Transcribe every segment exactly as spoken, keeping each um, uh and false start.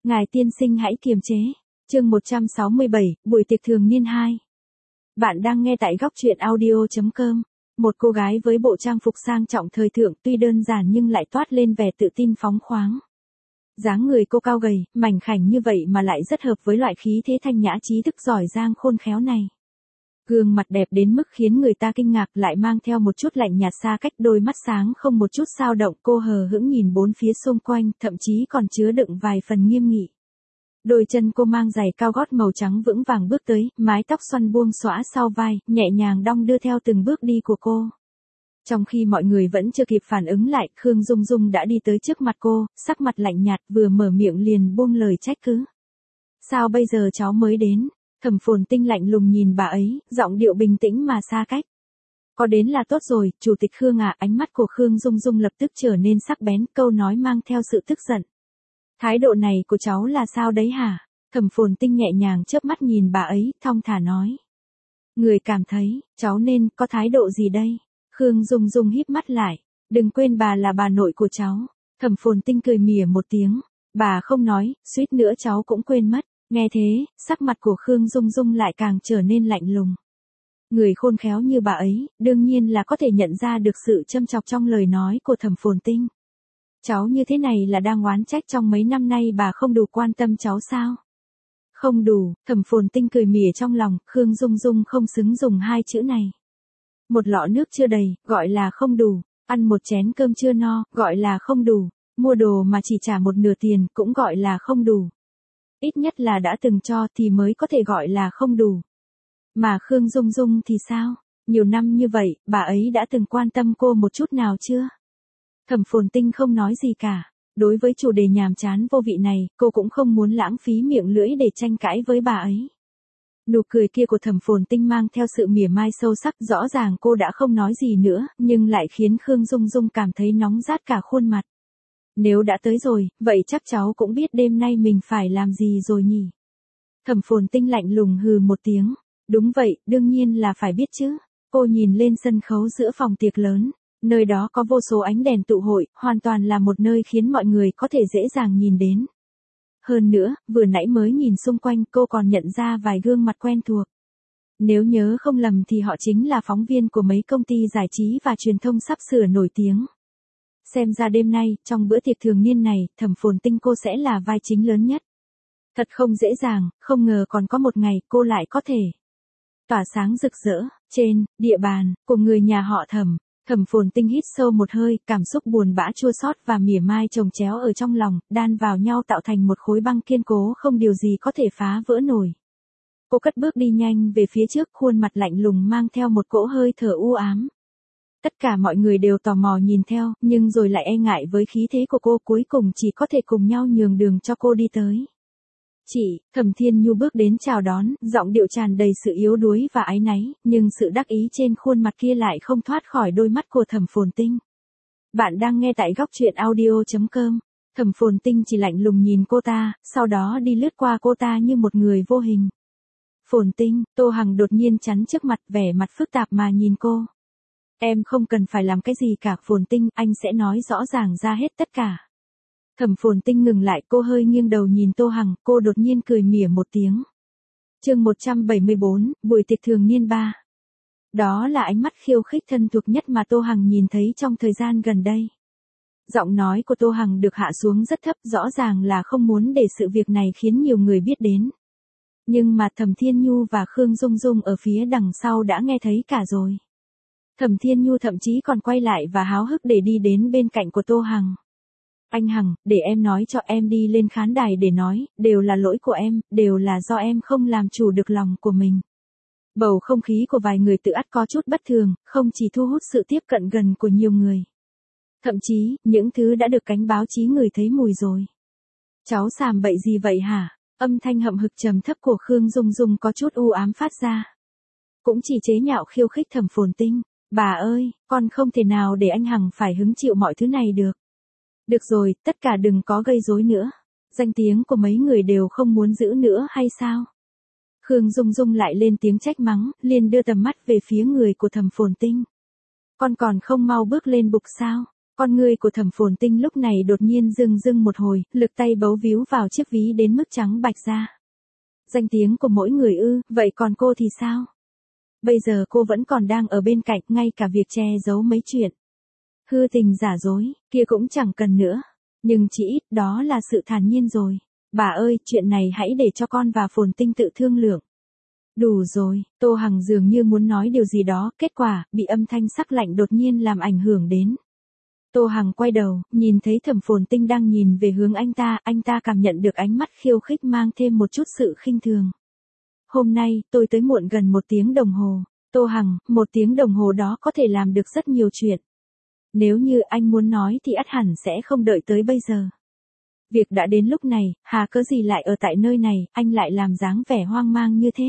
Ngài tiên sinh hãy kiềm chế. Chương một trăm sáu mươi bảy, buổi tiệc thường niên hai. Bạn đang nghe tại góc truyện audio chấm com. Một cô gái với bộ trang phục sang trọng thời thượng tuy đơn giản nhưng lại toát lên vẻ tự tin phóng khoáng. Dáng người cô cao gầy, mảnh khảnh như vậy mà lại rất hợp với loại khí thế thanh nhã trí thức giỏi giang khôn khéo này. Gương mặt đẹp đến mức khiến người ta kinh ngạc, lại mang theo một chút lạnh nhạt xa cách, đôi mắt sáng không một chút dao động, cô hờ hững nhìn bốn phía xung quanh, thậm chí còn chứa đựng vài phần nghiêm nghị. Đôi chân cô mang giày cao gót màu trắng vững vàng bước tới, mái tóc xoăn buông xõa sau vai, nhẹ nhàng đong đưa theo từng bước đi của cô. Trong khi mọi người vẫn chưa kịp phản ứng lại, Khương Dung Dung đã đi tới trước mặt cô, sắc mặt lạnh nhạt, vừa mở miệng liền buông lời trách cứ. Sao bây giờ cháu mới đến? Thẩm Phồn Tinh lạnh lùng nhìn bà ấy, giọng điệu bình tĩnh mà xa cách. Có đến là tốt rồi, Chủ tịch Khương à. Ánh mắt của Khương Dung Dung lập tức trở nên sắc bén, câu nói mang theo sự tức giận. Thái độ này của cháu là sao đấy hả? Thẩm Phồn Tinh nhẹ nhàng chớp mắt nhìn bà ấy, thong thả nói. Người cảm thấy, cháu nên có thái độ gì đây? Khương Dung Dung híp mắt lại. Đừng quên bà là bà nội của cháu. Thẩm Phồn Tinh cười mỉa một tiếng. Bà không nói, suýt nữa cháu cũng quên mất. Nghe thế, sắc mặt của Khương Dung Dung lại càng trở nên lạnh lùng. Người khôn khéo như bà ấy, đương nhiên là có thể nhận ra được sự châm chọc trong lời nói của Thẩm Phồn Tinh. Cháu như thế này là đang oán trách trong mấy năm nay bà không đủ quan tâm cháu sao? Không đủ, Thẩm Phồn Tinh cười mỉa trong lòng, Khương Dung Dung không xứng dùng hai chữ này. Một lọ nước chưa đầy, gọi là không đủ. Ăn một chén cơm chưa no, gọi là không đủ. Mua đồ mà chỉ trả một nửa tiền, cũng gọi là không đủ. Ít nhất là đã từng cho thì mới có thể gọi là không đủ. Mà Khương Dung Dung thì sao? Nhiều năm như vậy, bà ấy đã từng quan tâm cô một chút nào chưa? Thẩm Phồn Tinh không nói gì cả. Đối với chủ đề nhàm chán vô vị này, cô cũng không muốn lãng phí miệng lưỡi để tranh cãi với bà ấy. Nụ cười kia của Thẩm Phồn Tinh mang theo sự mỉa mai sâu sắc, rõ ràng cô đã không nói gì nữa, nhưng lại khiến Khương Dung Dung cảm thấy nóng rát cả khuôn mặt. Nếu đã tới rồi, vậy chắc cháu cũng biết đêm nay mình phải làm gì rồi nhỉ? Thẩm Phồn Tinh lạnh lùng hừ một tiếng. Đúng vậy, đương nhiên là phải biết chứ. Cô nhìn lên sân khấu giữa phòng tiệc lớn. Nơi đó có vô số ánh đèn tụ hội, hoàn toàn là một nơi khiến mọi người có thể dễ dàng nhìn đến. Hơn nữa, vừa nãy mới nhìn xung quanh cô còn nhận ra vài gương mặt quen thuộc. Nếu nhớ không lầm thì họ chính là phóng viên của mấy công ty giải trí và truyền thông sắp sửa nổi tiếng. Xem ra đêm nay, trong bữa tiệc thường niên này, Thẩm Phồn Tinh cô sẽ là vai chính lớn nhất. Thật không dễ dàng, không ngờ còn có một ngày cô lại có thể tỏa sáng rực rỡ, trên, địa bàn, của người nhà họ Thẩm. Thẩm Phồn Tinh hít sâu một hơi, cảm xúc buồn bã chua xót và mỉa mai chồng chéo ở trong lòng, đan vào nhau tạo thành một khối băng kiên cố không điều gì có thể phá vỡ nổi. Cô cất bước đi nhanh về phía trước, khuôn mặt lạnh lùng mang theo một cỗ hơi thở u ám. Tất cả mọi người đều tò mò nhìn theo, nhưng rồi lại e ngại với khí thế của cô, cuối cùng chỉ có thể cùng nhau nhường đường cho cô đi tới. Chị, Thẩm Thiên Nhu bước đến chào đón, giọng điệu tràn đầy sự yếu đuối và áy náy, nhưng sự đắc ý trên khuôn mặt kia lại không thoát khỏi đôi mắt của Thẩm Phồn Tinh. Bạn đang nghe tại góc truyện audio chấm com. Thẩm Phồn Tinh chỉ lạnh lùng nhìn cô ta, sau đó đi lướt qua cô ta như một người vô hình. Phồn Tinh, Tô Hằng đột nhiên chắn trước mặt, vẻ mặt phức tạp mà nhìn cô. Em không cần phải làm cái gì cả Phồn Tinh, anh sẽ nói rõ ràng ra hết tất cả. Thẩm Phồn Tinh ngừng lại, cô hơi nghiêng đầu nhìn Tô Hằng, cô đột nhiên cười mỉa một tiếng. Chương một trăm bảy mươi bốn, buổi tiệc thường niên ba. Đó là ánh mắt khiêu khích thân thuộc nhất mà Tô Hằng nhìn thấy trong thời gian gần đây. Giọng nói của Tô Hằng được hạ xuống rất thấp, rõ ràng là không muốn để sự việc này khiến nhiều người biết đến. Nhưng mà Thẩm Thiên Nhu và Khương Dung Dung ở phía đằng sau đã nghe thấy cả rồi. Thẩm Thiên Nhu thậm chí còn quay lại và háo hức để đi đến bên cạnh của Tô Hằng. Anh Hằng, để em nói cho, em đi lên khán đài để nói, đều là lỗi của em, đều là do em không làm chủ được lòng của mình. Bầu không khí của vài người tự ắt có chút bất thường, không chỉ thu hút sự tiếp cận gần của nhiều người. Thậm chí, những thứ đã được cánh báo chí ngửi thấy mùi rồi. Cháu xàm bậy gì vậy hả? Âm thanh hậm hực trầm thấp của Khương Dung Dung có chút u ám phát ra. Cũng chỉ chế nhạo khiêu khích Thẩm Phồn Tinh. Bà ơi, con không thể nào để anh Hằng phải hứng chịu mọi thứ này được. Được rồi, tất cả đừng có gây rối nữa. Danh tiếng của mấy người đều không muốn giữ nữa hay sao? Khương Dung Dung lại lên tiếng trách mắng, liền đưa tầm mắt về phía người của Thẩm Phồn Tinh. Con còn không mau bước lên bục sao? Con ngươi của Thẩm Phồn Tinh lúc này đột nhiên rưng rưng một hồi, lực tay bấu víu vào chiếc ví đến mức trắng bạch ra. Danh tiếng của mỗi người ư, vậy còn cô thì sao? Bây giờ cô vẫn còn đang ở bên cạnh, ngay cả việc che giấu mấy chuyện hư tình giả dối, kia cũng chẳng cần nữa. Nhưng chỉ ít đó là sự thản nhiên rồi. Bà ơi, chuyện này hãy để cho con và Phồn Tinh tự thương lượng. Đủ rồi, Tô Hằng dường như muốn nói điều gì đó, kết quả, bị âm thanh sắc lạnh đột nhiên làm ảnh hưởng đến. Tô Hằng quay đầu, nhìn thấy Thẩm Phồn Tinh đang nhìn về hướng anh ta, anh ta cảm nhận được ánh mắt khiêu khích mang thêm một chút sự khinh thường. Hôm nay, tôi tới muộn gần một tiếng đồng hồ. Tô Hằng, một tiếng đồng hồ đó có thể làm được rất nhiều chuyện. Nếu như anh muốn nói thì ắt hẳn sẽ không đợi tới bây giờ. Việc đã đến lúc này, hà cớ gì lại ở tại nơi này, anh lại làm dáng vẻ hoang mang như thế.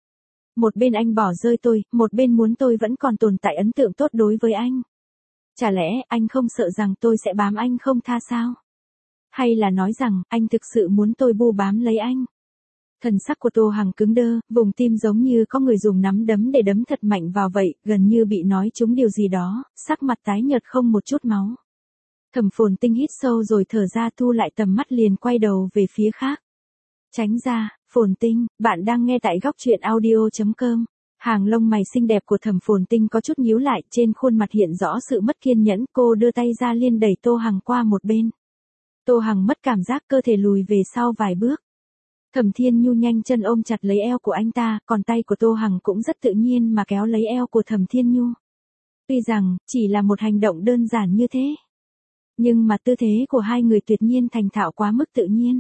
Một bên anh bỏ rơi tôi, một bên muốn tôi vẫn còn tồn tại ấn tượng tốt đối với anh. Chả lẽ anh không sợ rằng tôi sẽ bám anh không tha sao? Hay là nói rằng anh thực sự muốn tôi bu bám lấy anh? Thần sắc của Tô Hằng cứng đơ, vùng tim giống như có người dùng nắm đấm để đấm thật mạnh vào vậy, gần như bị nói trúng điều gì đó, sắc mặt tái nhợt không một chút máu. Thẩm Phồn Tinh hít sâu rồi thở ra, thu lại tầm mắt liền quay đầu về phía khác. Tránh ra, Phồn Tinh, bạn đang nghe tại góc truyện audio chấm com. Hàng lông mày xinh đẹp của Thẩm Phồn Tinh có chút nhíu lại, trên khuôn mặt hiện rõ sự mất kiên nhẫn, cô đưa tay ra liên đẩy Tô Hằng qua một bên. Tô Hằng mất cảm giác, cơ thể lùi về sau vài bước. Thẩm Thiên Nhu nhanh chân ôm chặt lấy eo của anh ta, còn tay của Tô Hằng cũng rất tự nhiên mà kéo lấy eo của Thẩm Thiên Nhu. Tuy rằng, chỉ là một hành động đơn giản như thế. Nhưng mà tư thế của hai người tuyệt nhiên thành thạo quá mức tự nhiên.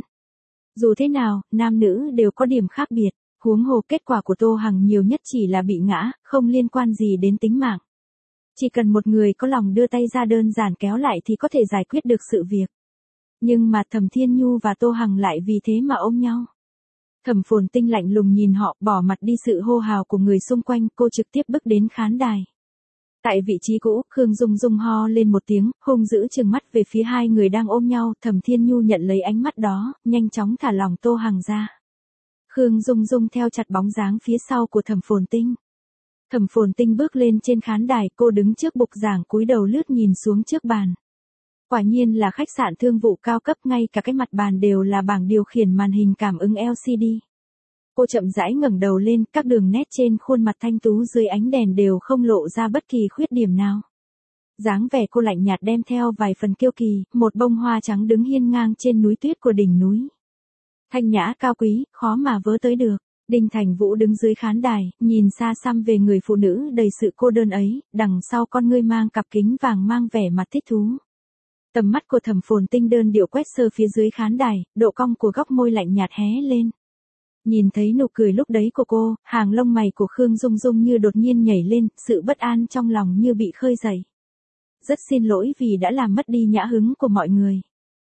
Dù thế nào, nam nữ đều có điểm khác biệt, huống hồ kết quả của Tô Hằng nhiều nhất chỉ là bị ngã, không liên quan gì đến tính mạng. Chỉ cần một người có lòng đưa tay ra đơn giản kéo lại thì có thể giải quyết được sự việc. Nhưng mà Thẩm Thiên Nhu và Tô Hằng lại vì thế mà ôm nhau. Thẩm Phồn Tinh lạnh lùng nhìn họ, bỏ mặt đi sự hô hào của người xung quanh, cô trực tiếp bước đến khán đài. Tại vị trí cũ, Khương Dung Dung ho lên một tiếng, hung dữ trừng mắt về phía hai người đang ôm nhau, Thẩm Thiên Nhu nhận lấy ánh mắt đó, nhanh chóng thả lỏng Tô Hằng ra. Khương Dung Dung theo chặt bóng dáng phía sau của Thẩm Phồn Tinh. Thẩm Phồn Tinh bước lên trên khán đài, cô đứng trước bục giảng cúi đầu lướt nhìn xuống trước bàn. Quả nhiên là khách sạn thương vụ cao cấp, ngay cả cái mặt bàn đều là bảng điều khiển màn hình cảm ứng lờ xê đê. Cô chậm rãi ngẩng đầu lên, các đường nét trên khuôn mặt thanh tú dưới ánh đèn đều không lộ ra bất kỳ khuyết điểm nào. Dáng vẻ cô lạnh nhạt đem theo vài phần kiêu kỳ, một bông hoa trắng đứng hiên ngang trên núi tuyết của đỉnh núi. Thanh nhã cao quý, khó mà vớ tới được. Đinh Thành Vũ đứng dưới khán đài, nhìn xa xăm về người phụ nữ đầy sự cô đơn ấy, đằng sau con ngươi mang cặp kính vàng mang vẻ mặt thích thú. Tầm mắt của Thẩm Phồn Tinh đơn điệu quét sơ phía dưới khán đài, độ cong của góc môi lạnh nhạt hé lên. Nhìn thấy nụ cười lúc đấy của cô, hàng lông mày của Khương Dung Dung như đột nhiên nhảy lên, sự bất an trong lòng như bị khơi dậy. Rất xin lỗi vì đã làm mất đi nhã hứng của mọi người.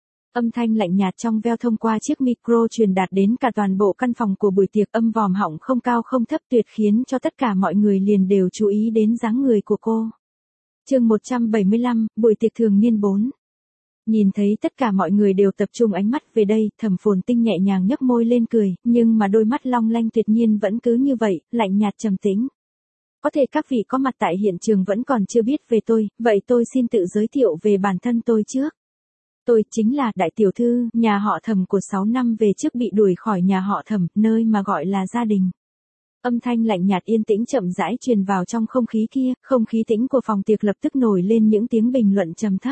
Âm thanh lạnh nhạt trong veo thông qua chiếc micro truyền đạt đến cả toàn bộ căn phòng của buổi tiệc, âm vòm họng không cao không thấp tuyệt khiến cho tất cả mọi người liền đều chú ý đến dáng người của cô. Chương một trăm bảy mươi lăm, buổi tiệc thường niên bốn. Nhìn thấy tất cả mọi người đều tập trung ánh mắt về đây, Thẩm Phồn Tinh nhẹ nhàng nhếch môi lên cười, nhưng mà đôi mắt long lanh tuyệt nhiên vẫn cứ như vậy, lạnh nhạt trầm tĩnh. Có thể các vị có mặt tại hiện trường vẫn còn chưa biết về tôi, vậy tôi xin tự giới thiệu về bản thân tôi trước. Tôi chính là đại tiểu thư, nhà họ Thẩm của sáu năm về trước bị đuổi khỏi nhà họ Thẩm, nơi mà gọi là gia đình. Âm thanh lạnh nhạt yên tĩnh chậm rãi truyền vào trong không khí kia, không khí tĩnh của phòng tiệc lập tức nổi lên những tiếng bình luận trầm thấp.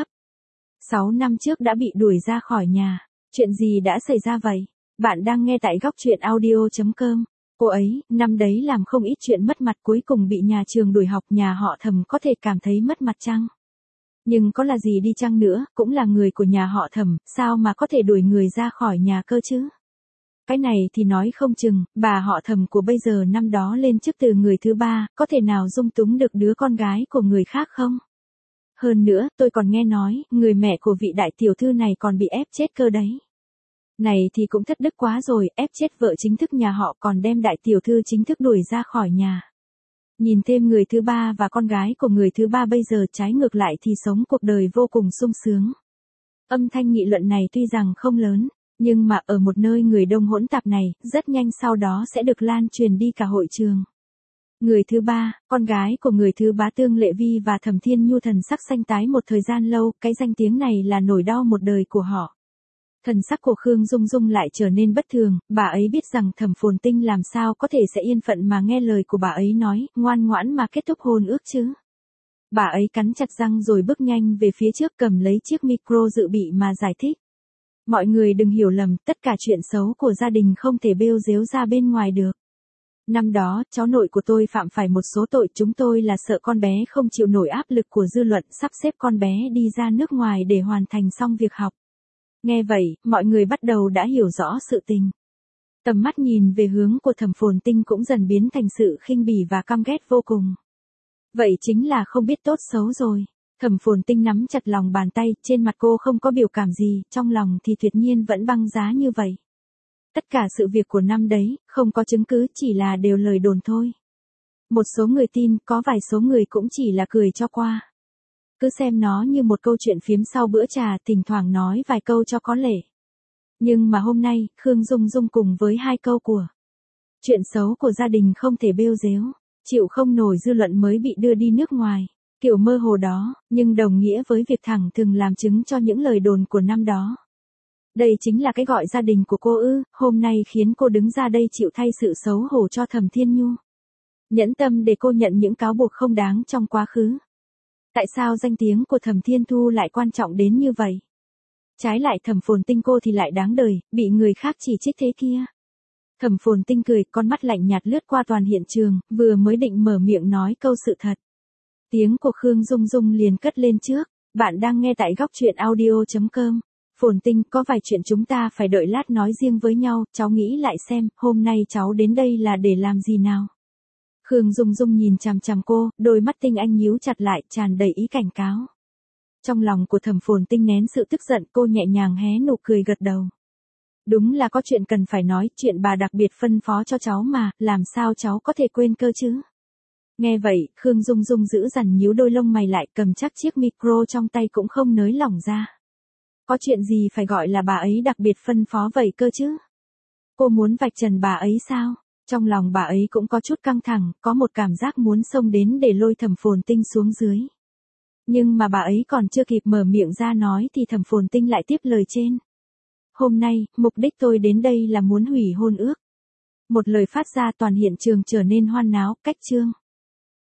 Sáu năm trước đã bị đuổi ra khỏi nhà. Chuyện gì đã xảy ra vậy? Bạn đang nghe tại góc truyện audio chấm com. Cô ấy, năm đấy làm không ít chuyện mất mặt, cuối cùng bị nhà trường đuổi học, nhà họ Thẩm có thể cảm thấy mất mặt chăng? Nhưng có là gì đi chăng nữa, cũng là người của nhà họ Thẩm, sao mà có thể đuổi người ra khỏi nhà cơ chứ? Cái này thì nói không chừng, bà họ Thẩm của bây giờ năm đó lên chức từ người thứ ba, có thể nào dung túng được đứa con gái của người khác không? Hơn nữa, tôi còn nghe nói, người mẹ của vị đại tiểu thư này còn bị ép chết cơ đấy. Này thì cũng thất đức quá rồi, ép chết vợ chính thức nhà họ còn đem đại tiểu thư chính thức đuổi ra khỏi nhà. Nhìn thêm người thứ ba và con gái của người thứ ba bây giờ trái ngược lại thì sống cuộc đời vô cùng sung sướng. Âm thanh nghị luận này tuy rằng không lớn, nhưng mà ở một nơi người đông hỗn tạp này, rất nhanh sau đó sẽ được lan truyền đi cả hội trường. Người thứ ba, con gái của người thứ bá Tương Lệ Vi và Thẩm Thiên Nhu thần sắc xanh tái một thời gian lâu, cái danh tiếng này là nỗi đau một đời của họ. Thần sắc của Khương Dung Dung lại trở nên bất thường, bà ấy biết rằng Thẩm Phồn Tinh làm sao có thể sẽ yên phận mà nghe lời của bà ấy nói, ngoan ngoãn mà kết thúc hôn ước chứ. Bà ấy cắn chặt răng rồi bước nhanh về phía trước cầm lấy chiếc micro dự bị mà giải thích. Mọi người đừng hiểu lầm, tất cả chuyện xấu của gia đình không thể bêu dếu ra bên ngoài được. Năm đó, cháu nội của tôi phạm phải một số tội, chúng tôi là sợ con bé không chịu nổi áp lực của dư luận, sắp xếp con bé đi ra nước ngoài để hoàn thành xong việc học. Nghe vậy, mọi người bắt đầu đã hiểu rõ sự tình. Tầm mắt nhìn về hướng của Thẩm Phồn Tinh cũng dần biến thành sự khinh bỉ và căm ghét vô cùng. Vậy chính là không biết tốt xấu rồi. Thẩm Phồn Tinh nắm chặt lòng bàn tay, trên mặt cô không có biểu cảm gì, trong lòng thì tuyệt nhiên vẫn băng giá như vậy. Tất cả sự việc của năm đấy, không có chứng cứ, chỉ là đều lời đồn thôi. Một số người tin, có vài số người cũng chỉ là cười cho qua. Cứ xem nó như một câu chuyện phiếm sau bữa trà, thỉnh thoảng nói vài câu cho có lệ. Nhưng mà hôm nay, Khương Dung Dung cùng với hai câu của chuyện xấu của gia đình không thể bêu dếu, chịu không nổi dư luận mới bị đưa đi nước ngoài. Kiểu mơ hồ đó, nhưng đồng nghĩa với việc thẳng thừng làm chứng cho những lời đồn của năm đó. Đây chính là cái gọi gia đình của cô ư, hôm nay khiến cô đứng ra đây chịu thay sự xấu hổ cho Thẩm Thiên Nhu. Nhẫn tâm để cô nhận những cáo buộc không đáng trong quá khứ. Tại sao danh tiếng của Thẩm Thiên Thu lại quan trọng đến như vậy? Trái lại Thẩm Phồn Tinh cô thì lại đáng đời, bị người khác chỉ trích thế kia. Thẩm Phồn Tinh cười, con mắt lạnh nhạt lướt qua toàn hiện trường, vừa mới định mở miệng nói câu sự thật. Tiếng của Khương Dung Dung liền cất lên trước, bạn đang nghe tại góc truyện audio chấm com. Phồn Tinh, có vài chuyện chúng ta phải đợi lát nói riêng với nhau, cháu nghĩ lại xem, hôm nay cháu đến đây là để làm gì nào? Khương Dung Dung nhìn chằm chằm cô, đôi mắt tinh anh nhíu chặt lại, tràn đầy ý cảnh cáo. Trong lòng của Thẩm Phồn Tinh nén sự tức giận, cô nhẹ nhàng hé nụ cười gật đầu. Đúng là có chuyện cần phải nói, chuyện bà đặc biệt phân phó cho cháu mà, làm sao cháu có thể quên cơ chứ? Nghe vậy, Khương Dung Dung giữ dằn nhíu đôi lông mày lại, cầm chắc chiếc micro trong tay cũng không nới lỏng ra. Có chuyện gì phải gọi là bà ấy đặc biệt phân phó vậy cơ chứ? Cô muốn vạch trần bà ấy sao? Trong lòng bà ấy cũng có chút căng thẳng, có một cảm giác muốn xông đến để lôi Thẩm Phồn Tinh xuống dưới. Nhưng mà bà ấy còn chưa kịp mở miệng ra nói thì Thẩm Phồn Tinh lại tiếp lời trên. Hôm nay, mục đích tôi đến đây là muốn hủy hôn ước. Một lời phát ra toàn hiện trường trở nên hoan náo, cách chương.